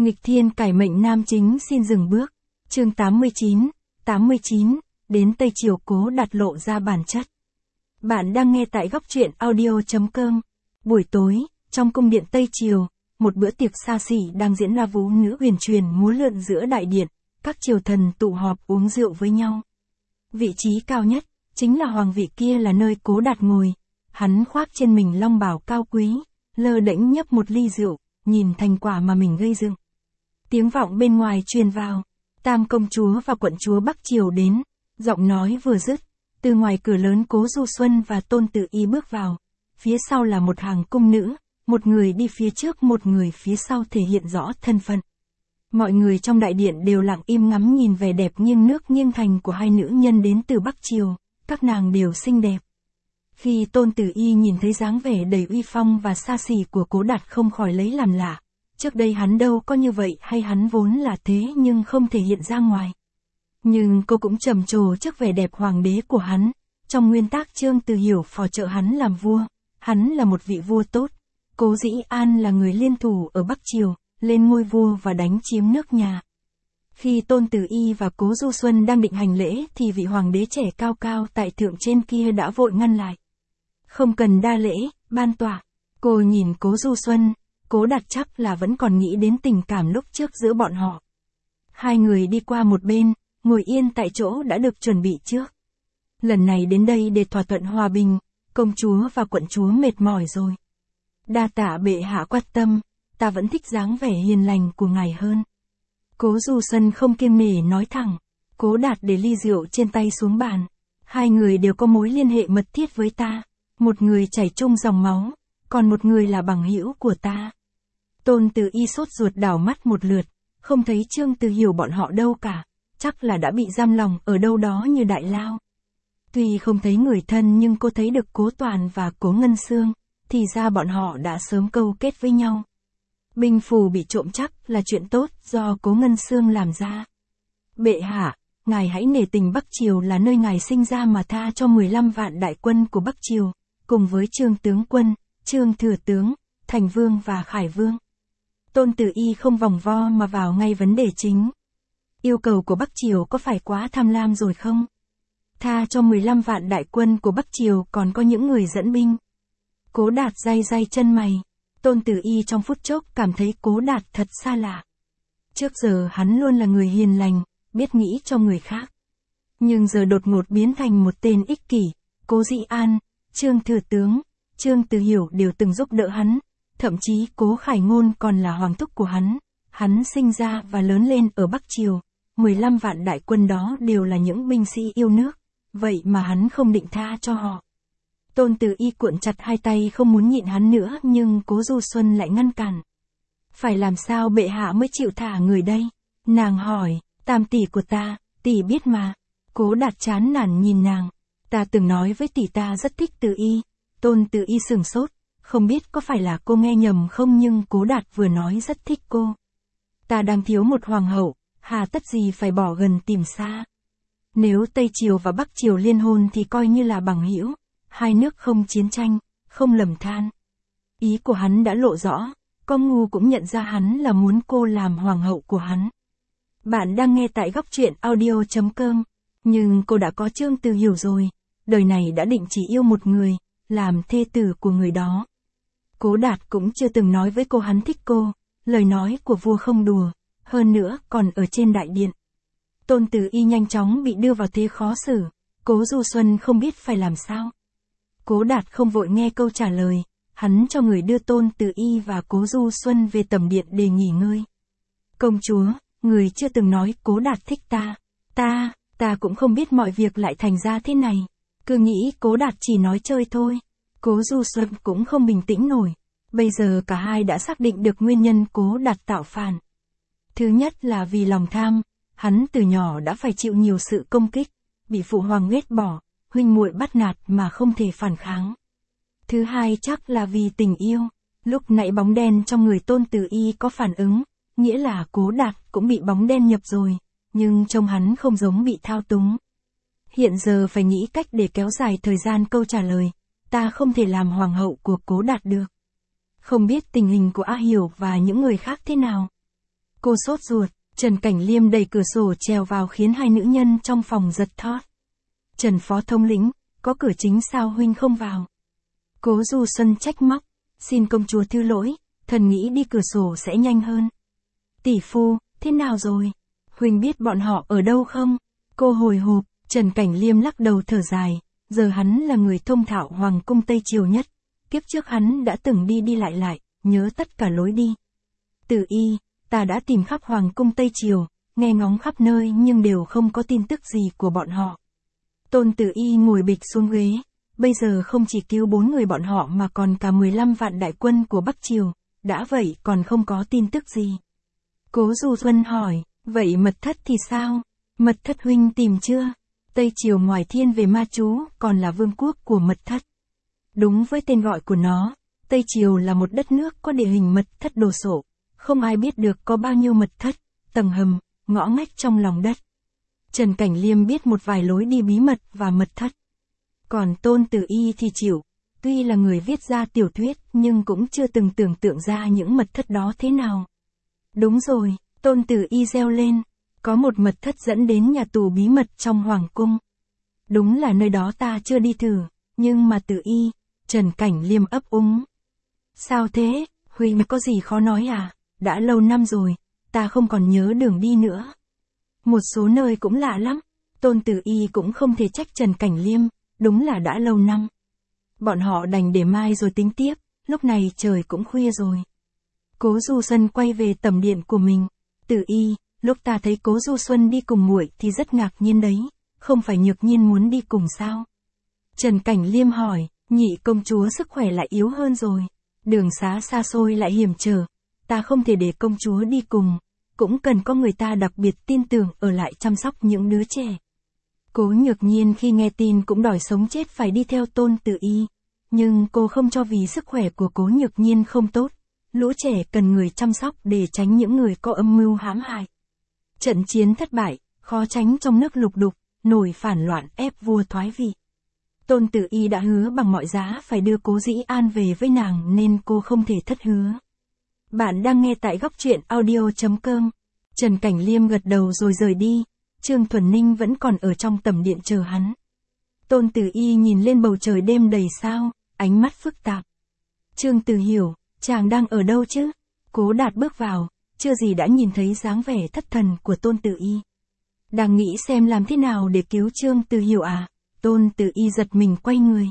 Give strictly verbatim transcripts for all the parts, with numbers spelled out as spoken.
Nghịch thiên cải mệnh nam chính xin dừng bước. Chương tám mươi chín, tám mươi chín, đến Tây Triều Cố Đạt lộ ra bản chất. Bạn đang nghe tại góc truyện audio chấm com. Buổi tối, trong cung điện Tây Triều, một bữa tiệc xa xỉ đang diễn ra vũ nữ huyền truyền múa lượn giữa đại điện, các triều thần tụ họp uống rượu với nhau. Vị trí cao nhất, chính là hoàng vị kia là nơi Cố Đạt ngồi, hắn khoác trên mình long bào cao quý, lơ đễnh nhấp một ly rượu, nhìn thành quả mà mình gây dựng. Tiếng vọng bên ngoài truyền vào, Tam công chúa và quận chúa Bắc Triều đến, giọng nói vừa dứt, từ ngoài cửa lớn Cố Du Xuân và Tôn Tử Y bước vào, phía sau là một hàng cung nữ, một người đi phía trước một người phía sau thể hiện rõ thân phận. Mọi người trong đại điện đều lặng im ngắm nhìn vẻ đẹp nghiêng nước nghiêng thành của hai nữ nhân đến từ Bắc Triều, các nàng đều xinh đẹp. Khi Tôn Tử Y nhìn thấy dáng vẻ đầy uy phong và xa xỉ của Cố Đạt không khỏi lấy làm lạ. Trước đây hắn đâu có như vậy, hay hắn vốn là thế nhưng không thể hiện ra ngoài. Nhưng cô cũng trầm trồ trước vẻ đẹp hoàng đế của hắn. Trong nguyên tắc Trương Từ Hiểu phò trợ hắn làm vua, hắn là một vị vua tốt. Cố Dĩ An là người liên thủ ở Bắc Triều, lên ngôi vua và đánh chiếm nước nhà. Khi Tôn Tử Y và Cố Du Xuân đang định hành lễ thì vị hoàng đế trẻ cao cao tại thượng trên kia đã vội ngăn lại. Không cần đa lễ, ban tọa. Cô nhìn Cố Du Xuân, Cố Đạt chắc là vẫn còn nghĩ đến tình cảm lúc trước giữa bọn họ. Hai người đi qua một bên, ngồi yên tại chỗ đã được chuẩn bị trước. Lần này đến đây để thỏa thuận hòa bình, công chúa và quận chúa mệt mỏi rồi. Đa tạ bệ hạ quan tâm, ta vẫn thích dáng vẻ hiền lành của ngài hơn. Cố Du Xuân không kiêng nể nói thẳng. Cố Đạt để ly rượu trên tay xuống bàn. Hai người đều có mối liên hệ mật thiết với ta. Một người chảy chung dòng máu, còn một người là bằng hữu của ta. Tôn Tử Y sốt ruột đảo mắt một lượt, không thấy Trương Từ Hiểu bọn họ đâu cả, chắc là đã bị giam lòng ở đâu đó như Đại Lao. Tuy không thấy người thân nhưng cô thấy được Cố Toàn và Cố Ngân Sương, thì ra bọn họ đã sớm câu kết với nhau. Binh phù bị trộm chắc là chuyện tốt do Cố Ngân Sương làm ra. Bệ hạ, ngài hãy nể tình Bắc Triều là nơi ngài sinh ra mà tha cho mười lăm vạn đại quân của Bắc Triều, cùng với Trương tướng quân, Trương thừa tướng, Thành Vương và Khải Vương. Tôn Tử Y không vòng vo mà vào ngay vấn đề chính. Yêu cầu của Bắc Triều có phải quá tham lam rồi không? Tha cho mười lăm vạn đại quân của Bắc Triều còn có những người dẫn binh. Cố Đạt day day chân mày. Tôn Tử Y trong phút chốc cảm thấy Cố Đạt thật xa lạ. Trước giờ hắn luôn là người hiền lành, biết nghĩ cho người khác. Nhưng giờ đột ngột biến thành một tên ích kỷ. Cố Dĩ An, Trương thừa tướng, Trương Từ Hiểu đều từng giúp đỡ hắn. Thậm chí Cố Khải Ngôn còn là hoàng thúc của hắn. Hắn sinh ra và lớn lên ở Bắc Triều. mười lăm vạn đại quân đó đều là những binh sĩ yêu nước. Vậy mà hắn không định tha cho họ. Tôn Tử Y cuộn chặt hai tay không muốn nhịn hắn nữa nhưng Cố Du Xuân lại ngăn cản. Phải làm sao bệ hạ mới chịu thả người đây? Nàng hỏi, tam tỷ của ta, tỷ biết mà. Cố Đạt chán nản nhìn nàng. Ta từng nói với tỷ ta rất thích Tử Y. Tôn Tử Y sửng sốt. Không biết có phải là cô nghe nhầm không nhưng Cố Đạt vừa nói rất thích cô. Ta đang thiếu một hoàng hậu, hà tất gì phải bỏ gần tìm xa. Nếu Tây Triều và Bắc Triều liên hôn thì coi như là bằng hữu, hai nước không chiến tranh, không lầm than. Ý của hắn đã lộ rõ, con ngu cũng nhận ra hắn là muốn cô làm hoàng hậu của hắn. Bạn đang nghe tại góc truyện audio chấm com, nhưng cô đã có Trương Từ Hiểu rồi, đời này đã định chỉ yêu một người, làm thê tử của người đó. Cố Đạt cũng chưa từng nói với cô hắn thích cô, lời nói của vua không đùa, hơn nữa còn ở trên đại điện. Tôn Tử Y nhanh chóng bị đưa vào thế khó xử, Cố Du Xuân không biết phải làm sao. Cố Đạt không vội nghe câu trả lời, hắn cho người đưa Tôn Tử Y và Cố Du Xuân về tầm điện để nghỉ ngơi. Công chúa, người chưa từng nói Cố Đạt thích ta, ta, ta cũng không biết mọi việc lại thành ra thế này, cứ nghĩ Cố Đạt chỉ nói chơi thôi. Cố Du Xuân cũng không bình tĩnh nổi, bây giờ cả hai đã xác định được nguyên nhân Cố Đạt tạo phản. Thứ nhất là vì lòng tham, hắn từ nhỏ đã phải chịu nhiều sự công kích, bị phụ hoàng ghét bỏ, huynh muội bắt nạt mà không thể phản kháng. Thứ hai chắc là vì tình yêu, lúc nãy bóng đen trong người Tôn Tử Y có phản ứng, nghĩa là Cố Đạt cũng bị bóng đen nhập rồi, nhưng trông hắn không giống bị thao túng. Hiện giờ phải nghĩ cách để kéo dài thời gian câu trả lời, ta không thể làm hoàng hậu của Cố Đạt được. Không biết tình hình của A Hiểu và những người khác thế nào. Cô sốt ruột, Trần Cảnh Liêm đẩy cửa sổ trèo vào khiến hai nữ nhân trong phòng giật thót. Trần Phó Thống lĩnh, có cửa chính sao huynh không vào? Cố Du Xuân trách móc, xin công chúa thứ lỗi, thần nghĩ đi cửa sổ sẽ nhanh hơn. Tỷ phu, thế nào rồi? Huynh biết bọn họ ở đâu không? Cô hồi hộp, Trần Cảnh Liêm lắc đầu thở dài, giờ hắn là người thông thạo Hoàng cung Tây Triều nhất. Kiếp trước hắn đã từng đi đi lại lại, nhớ tất cả lối đi. Tử Y, ta đã tìm khắp Hoàng cung Tây Triều, nghe ngóng khắp nơi nhưng đều không có tin tức gì của bọn họ. Tôn Tử Y ngồi bịch xuống ghế, bây giờ không chỉ cứu bốn người bọn họ mà còn cả mười lăm vạn đại quân của Bắc Triều, đã vậy còn không có tin tức gì. Cố Du Xuân hỏi, vậy mật thất thì sao? Mật thất huynh tìm chưa? Tây Triều ngoài thiên về ma chú, còn là vương quốc của mật thất. Đúng với tên gọi của nó, Tây Triều là một đất nước có địa hình mật thất đồ sộ, không ai biết được có bao nhiêu mật thất, tầng hầm, ngõ ngách trong lòng đất. Trần Cảnh Liêm biết một vài lối đi bí mật và mật thất. Còn Tôn Tử Y thì chịu, tuy là người viết ra tiểu thuyết nhưng cũng chưa từng tưởng tượng ra những mật thất đó thế nào. Đúng rồi, Tôn Tử Y reo lên, có một mật thất dẫn đến nhà tù bí mật trong Hoàng cung. Đúng là nơi đó ta chưa đi thử, nhưng mà Tử Y, Trần Cảnh Liêm ấp úng. Sao thế, huynh có gì khó nói à? Đã lâu năm rồi, ta không còn nhớ đường đi nữa. Một số nơi cũng lạ lắm, Tôn Tử Y cũng không thể trách Trần Cảnh Liêm, đúng là đã lâu năm. Bọn họ đành để mai rồi tính tiếp, lúc này trời cũng khuya rồi. Cố Du Xuân quay về tầm điện của mình. Tử Y, lúc ta thấy Cố Du Xuân đi cùng muội thì rất ngạc nhiên đấy, không phải Nhược Nhiên muốn đi cùng sao? Trần Cảnh Liêm hỏi, nhị công chúa sức khỏe lại yếu hơn rồi, đường xá xa xôi lại hiểm trở, ta không thể để công chúa đi cùng, cũng cần có người ta đặc biệt tin tưởng ở lại chăm sóc những đứa trẻ. Cố Nhược Nhiên khi nghe tin cũng đòi sống chết phải đi theo Tôn Tử Y, nhưng cô không cho vì sức khỏe của Cố Nhược Nhiên không tốt, lũ trẻ cần người chăm sóc để tránh những người có âm mưu hãm hại. Trận chiến thất bại, khó tránh trong nước lục đục, nổi phản loạn ép vua thoái vị. Tôn Tử Y đã hứa bằng mọi giá phải đưa Cố Dĩ An về với nàng nên cô không thể thất hứa. Bạn đang nghe tại góc truyện audio chấm com. Trần Cảnh Liêm gật đầu rồi rời đi, Trương Thuần Ninh vẫn còn ở trong tầm điện chờ hắn. Tôn Tử Y nhìn lên bầu trời đêm đầy sao, ánh mắt phức tạp. Trương Tử hiểu, chàng đang ở đâu chứ? Cố Đạt bước vào, chưa gì đã nhìn thấy dáng vẻ thất thần của Tôn Tử Y. Đang nghĩ xem làm thế nào để cứu Trương Tử hiểu à? Tôn Tử Y giật mình quay người.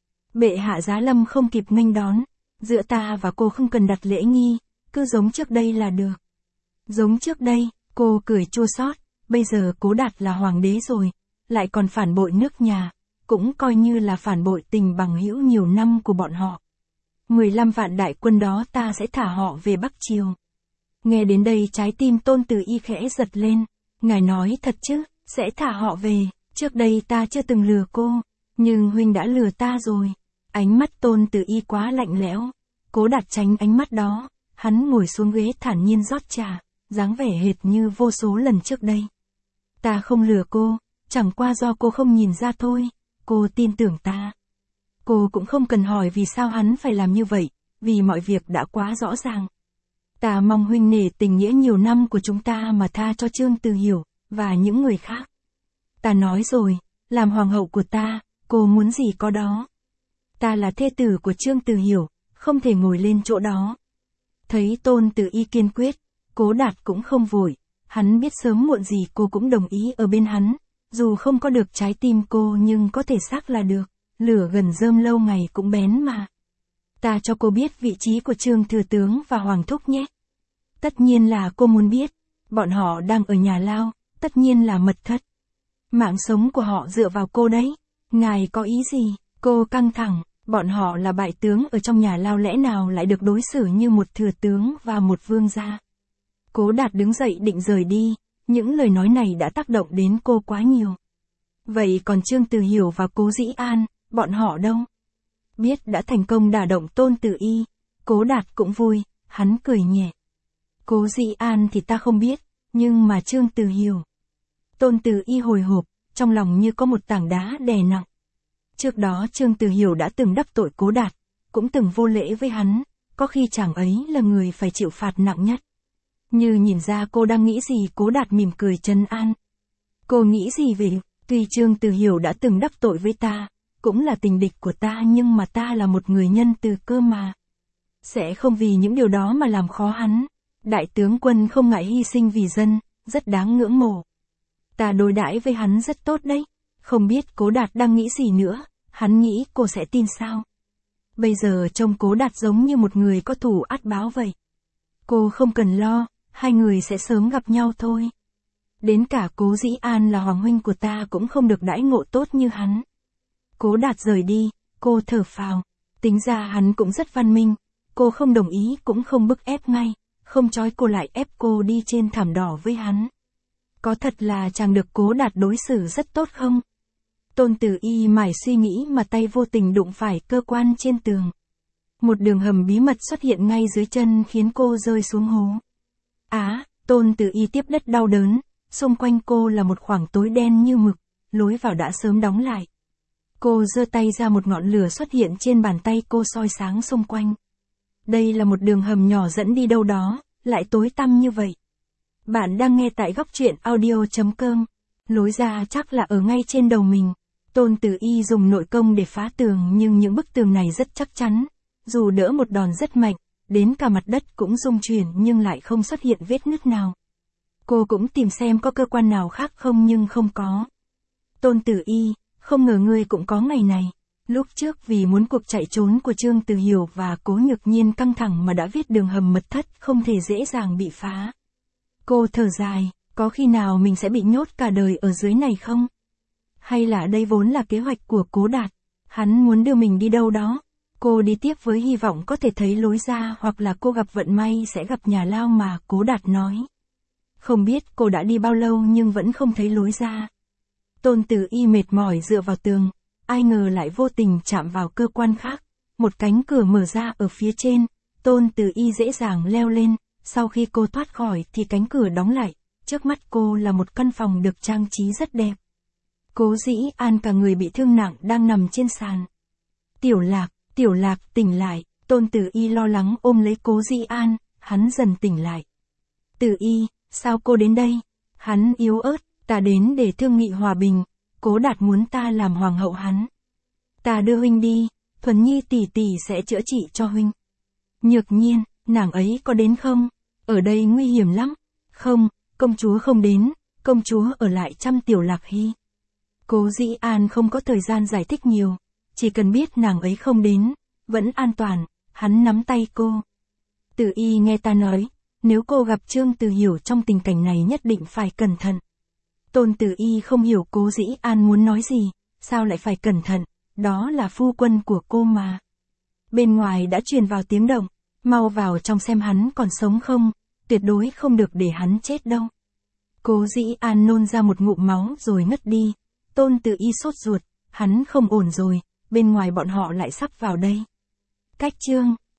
Bệ hạ giá lâm không kịp nghênh đón, giữa ta và cô không cần đặt lễ nghi, cứ giống trước đây là được. Giống trước đây, cô cười chua xót, bây giờ Cố Đạt là hoàng đế rồi, lại còn phản bội nước nhà, cũng coi như là phản bội tình bằng hữu nhiều năm của bọn họ. mười lăm vạn đại quân đó ta sẽ thả họ về Bắc Triều. Nghe đến đây trái tim Tôn Tử Y khẽ giật lên, ngài nói thật chứ, sẽ thả họ về, trước đây ta chưa từng lừa cô, nhưng huynh đã lừa ta rồi. Ánh mắt Tôn Tử Y quá lạnh lẽo, Cố Đạt tránh ánh mắt đó, hắn ngồi xuống ghế thản nhiên rót trà, dáng vẻ hệt như vô số lần trước đây. Ta không lừa cô, chẳng qua do cô không nhìn ra thôi, cô tin tưởng ta. Cô cũng không cần hỏi vì sao hắn phải làm như vậy, vì mọi việc đã quá rõ ràng. Ta mong huynh nể tình nghĩa nhiều năm của chúng ta mà tha cho Trương Tử Hiểu, và những người khác. Ta nói rồi, làm hoàng hậu của ta, cô muốn gì có đó. Ta là thê tử của Trương Tử Hiểu, không thể ngồi lên chỗ đó. Thấy Tôn Tử Y kiên quyết, Cố Đạt cũng không vội, hắn biết sớm muộn gì cô cũng đồng ý ở bên hắn, dù không có được trái tim cô nhưng có thể xác là được, lửa gần rơm lâu ngày cũng bén mà. Ta cho cô biết vị trí của Trương Thừa Tướng và Hoàng Thúc nhé. Tất nhiên là cô muốn biết, bọn họ đang ở nhà lao, tất nhiên là mật thất. Mạng sống của họ dựa vào cô đấy, ngài có ý gì? Cô căng thẳng, bọn họ là bại tướng ở trong nhà lao lẽ nào lại được đối xử như một thừa tướng và một vương gia. Cố Đạt đứng dậy định rời đi, những lời nói này đã tác động đến cô quá nhiều. Vậy còn Trương Tử Hiểu và Cố Dĩ An, bọn họ đâu? Biết đã thành công đả động Tôn Tử Y, Cố Đạt cũng vui, hắn cười nhẹ. Cố Dĩ An thì ta không biết, nhưng mà Trương Tử Hiểu. Tôn Tử Y hồi hộp, trong lòng như có một tảng đá đè nặng. Trước đó Trương Tử Hiểu đã từng đắc tội Cố Đạt, cũng từng vô lễ với hắn, có khi chàng ấy là người phải chịu phạt nặng nhất. Như nhìn ra cô đang nghĩ gì, Cố Đạt mỉm cười trấn an. Cô nghĩ gì về, tuy Trương Từ Hiểu đã từng đắc tội với ta, cũng là tình địch của ta, nhưng mà ta là một người nhân từ cơ mà. Sẽ không vì những điều đó mà làm khó hắn. Đại tướng quân không ngại hy sinh vì dân, rất đáng ngưỡng mộ. Ta đối đãi với hắn rất tốt đấy. Không biết Cố Đạt đang nghĩ gì nữa, hắn nghĩ cô sẽ tin sao? Bây giờ trông Cố Đạt giống như một người có thù ắt báo vậy. Cô không cần lo, hai người sẽ sớm gặp nhau thôi. Đến cả Cố Dĩ An là hoàng huynh của ta cũng không được đãi ngộ tốt như hắn. Cố Đạt rời đi, cô thở phào. Tính ra hắn cũng rất văn minh. Cô không đồng ý cũng không bức ép ngay, không trói cô lại ép cô đi trên thảm đỏ với hắn. Có thật là chàng được Cố Đạt đối xử rất tốt không? Tôn Tử Y mải suy nghĩ mà tay vô tình đụng phải cơ quan trên tường. Một đường hầm bí mật xuất hiện ngay dưới chân khiến cô rơi xuống hố. Á, Tôn Tử Y tiếp đất đau đớn, xung quanh cô là một khoảng tối đen như mực, lối vào đã sớm đóng lại. Cô giơ tay ra, một ngọn lửa xuất hiện trên bàn tay cô soi sáng xung quanh. Đây là một đường hầm nhỏ dẫn đi đâu đó, lại tối tăm như vậy. Bạn đang nghe tại góc truyện audio chấm com. Lối ra chắc là ở ngay trên đầu mình. Tôn Tử Y dùng nội công để phá tường, nhưng những bức tường này rất chắc chắn. Dù đỡ một đòn rất mạnh, đến cả mặt đất cũng rung chuyển nhưng lại không xuất hiện vết nứt nào. Cô cũng tìm xem có cơ quan nào khác không nhưng không có. Tôn Tử Y, không ngờ ngươi cũng có ngày này. Lúc trước vì muốn cuộc chạy trốn của Trương Từ Hiểu và Cố Nhược Nhiên căng thẳng mà đã viết đường hầm mật thất không thể dễ dàng bị phá. Cô thở dài, có khi nào mình sẽ bị nhốt cả đời ở dưới này không? Hay là đây vốn là kế hoạch của Cố Đạt? Hắn muốn đưa mình đi đâu đó? Cô đi tiếp với hy vọng có thể thấy lối ra, hoặc là cô gặp vận may sẽ gặp nhà lao mà Cố Đạt nói. Không biết cô đã đi bao lâu nhưng vẫn không thấy lối ra. Tôn Tử Y mệt mỏi dựa vào tường, ai ngờ lại vô tình chạm vào cơ quan khác. Một cánh cửa mở ra ở phía trên, Tôn Tử Y dễ dàng leo lên, sau khi cô thoát khỏi thì cánh cửa đóng lại, trước mắt cô là một căn phòng được trang trí rất đẹp. Cố Dĩ An cả người bị thương nặng đang nằm trên sàn. Tiểu Lạc, Tiểu Lạc tỉnh lại, Tôn Tử Y lo lắng ôm lấy Cố Dĩ An, hắn dần tỉnh lại. Tử Y, sao cô đến đây? Hắn yếu ớt, ta đến để thương nghị hòa bình, Cố Đạt muốn ta làm hoàng hậu hắn. Ta đưa huynh đi, Thuần Nhi tỷ tỷ sẽ chữa trị cho huynh. Nhược Nhiên, nàng ấy có đến không? Ở đây nguy hiểm lắm. Không, công chúa không đến, công chúa ở lại chăm Tiểu Lạc Hy. Cố Dĩ An không có thời gian giải thích nhiều, chỉ cần biết nàng ấy không đến, vẫn an toàn, hắn nắm tay cô. Tử Y nghe ta nói, nếu cô gặp Trương Từ Hiểu trong tình cảnh này nhất định phải cẩn thận. Tôn Tử Y không hiểu Cố Dĩ An muốn nói gì, sao lại phải cẩn thận, đó là phu quân của cô mà. Bên ngoài đã truyền vào tiếng động, mau vào trong xem hắn còn sống không, tuyệt đối không được để hắn chết đâu. Cố Dĩ An nôn ra một ngụm máu rồi ngất đi. Tôn Tử Y sốt ruột, hắn không ổn rồi, bên ngoài bọn họ lại sắp vào đây. Cách chương